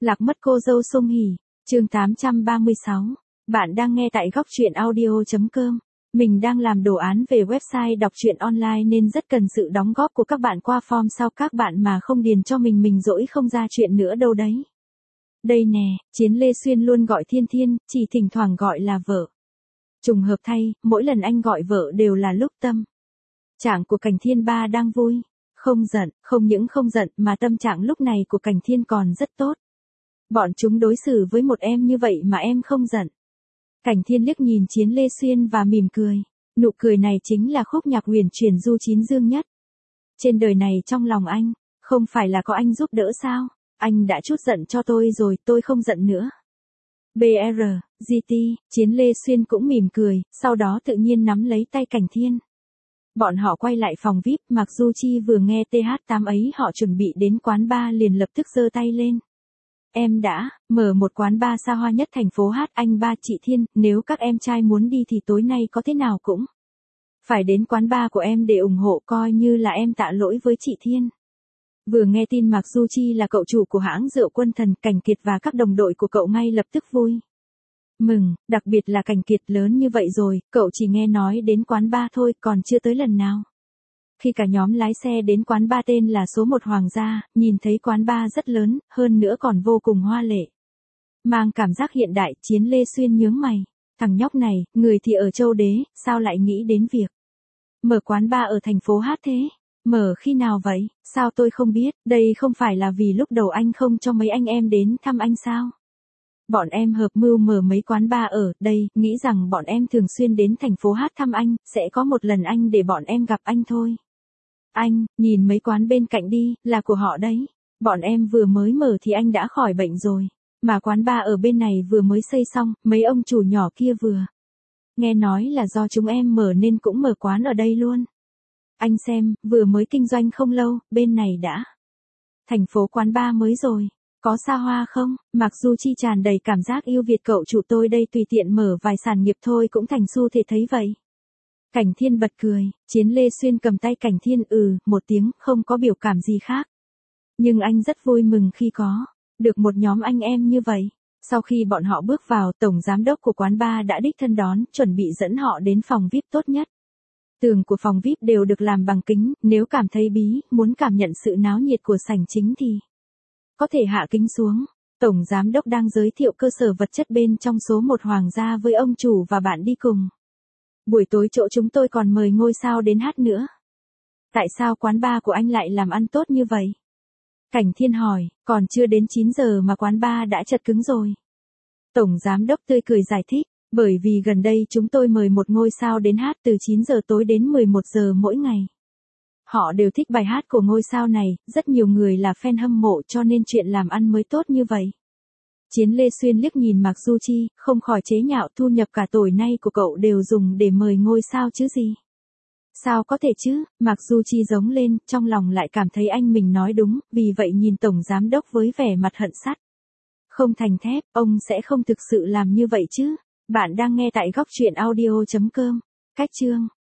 Lạc mất cô dâu Song Hỷ, chương 836. Bạn đang nghe tại góc truyện audio.com. Mình đang làm đồ án về website đọc truyện online nên rất cần sự đóng góp của các bạn qua form sau các bạn mà không điền cho mình dỗi không ra chuyện nữa đâu đấy. Đây nè, Chiến Lê Xuyên luôn gọi Thiên Thiên, chỉ thỉnh thoảng gọi là vợ. Trùng hợp thay, mỗi lần anh gọi vợ đều là lúc tâm trạng của Cảnh Thiên ba đang vui. Không giận, không những không giận mà tâm trạng lúc này của Cảnh Thiên còn rất tốt. Bọn chúng đối xử với một em như vậy mà em không giận. Cảnh Thiên liếc nhìn Chiến Lê Xuyên và mỉm cười. Nụ cười này chính là khúc nhạc huyền chuyển du chín dương nhất. Trên đời này trong lòng anh, không phải là có anh giúp đỡ sao? Anh đã chút giận cho tôi rồi, tôi không giận nữa. BR, GT, Chiến Lê Xuyên cũng mỉm cười, sau đó tự nhiên nắm lấy tay Cảnh Thiên. Bọn họ quay lại phòng VIP, Mạc Du Chi vừa nghe TH8 ấy họ chuẩn bị đến quán bar liền lập tức giơ tay lên. Em đã mở một quán bar xa hoa nhất thành phố Hát, anh ba chị Thiên, nếu các em trai muốn đi thì tối nay có thế nào cũng phải đến quán bar của em để ủng hộ, coi như là em tạ lỗi với chị Thiên. Vừa nghe tin Mạc Du Chi là cậu chủ của hãng rượu Quân Thần, Cảnh Kiệt và các đồng đội của cậu ngay lập tức vui mừng, đặc biệt là Cảnh Kiệt, lớn như vậy rồi, cậu chỉ nghe nói đến quán bar thôi, còn chưa tới lần nào. Khi cả nhóm lái xe đến quán bar tên là số 1 Hoàng gia, nhìn thấy quán bar rất lớn, hơn nữa còn vô cùng hoa lệ. Mang cảm giác hiện đại, Chiến Lê Xuyên nhướng mày. Thằng nhóc này, người thì ở Châu Đế, sao lại nghĩ đến việc mở quán bar ở thành phố Hát thế? Mở khi nào vậy? Sao tôi không biết, đây không phải là vì lúc đầu anh không cho mấy anh em đến thăm anh sao? Bọn em hợp mưu mở mấy quán bar ở đây, nghĩ rằng bọn em thường xuyên đến thành phố Hát thăm anh, sẽ có một lần anh để bọn em gặp anh thôi. Anh, nhìn mấy quán bên cạnh đi, là của họ đấy. Bọn em vừa mới mở thì anh đã khỏi bệnh rồi. Mà quán bar ở bên này vừa mới xây xong, mấy ông chủ nhỏ kia vừa nghe nói là do chúng em mở nên cũng mở quán ở đây luôn. Anh xem, vừa mới kinh doanh không lâu, bên này đã thành phố quán bar mới rồi. Có xa hoa không? Mạc Du Chi tràn đầy cảm giác yêu Việt, cậu chủ tôi đây tùy tiện mở vài sản nghiệp thôi cũng thành xu thế thấy vậy. Cảnh Thiên bật cười, Chiến Lê Xuyên cầm tay Cảnh Thiên một tiếng, không có biểu cảm gì khác. Nhưng anh rất vui mừng khi có được một nhóm anh em như vậy. Sau khi bọn họ bước vào, tổng giám đốc của quán bar đã đích thân đón, chuẩn bị dẫn họ đến phòng VIP tốt nhất. Tường của phòng VIP đều được làm bằng kính, nếu cảm thấy bí, muốn cảm nhận sự náo nhiệt của sảnh chính thì có thể hạ kính xuống. Tổng giám đốc đang giới thiệu cơ sở vật chất bên trong số 1 Hoàng gia với ông chủ và bạn đi cùng. Buổi tối chỗ chúng tôi còn mời ngôi sao đến hát nữa. Tại sao quán bar của anh lại làm ăn tốt như vậy? Cảnh Thiên hỏi, còn chưa đến 9 giờ mà quán bar đã chật cứng rồi. Tổng giám đốc tươi cười giải thích, bởi vì gần đây chúng tôi mời một ngôi sao đến hát từ 9 giờ tối đến 11 giờ mỗi ngày. Họ đều thích bài hát của ngôi sao này, rất nhiều người là fan hâm mộ cho nên chuyện làm ăn mới tốt như vậy. Chiến Lê Xuyên liếc nhìn Mạc Du Chi, không khỏi chế nhạo, thu nhập cả tối nay của cậu đều dùng để mời ngôi sao chứ gì. Sao có thể chứ? Mạc Du Chi giống lên, trong lòng lại cảm thấy anh mình nói đúng, vì vậy nhìn tổng giám đốc với vẻ mặt hận sắt. Không thành thép, ông sẽ không thực sự làm như vậy chứ. Bạn đang nghe tại góc truyện audio.com. Cách chương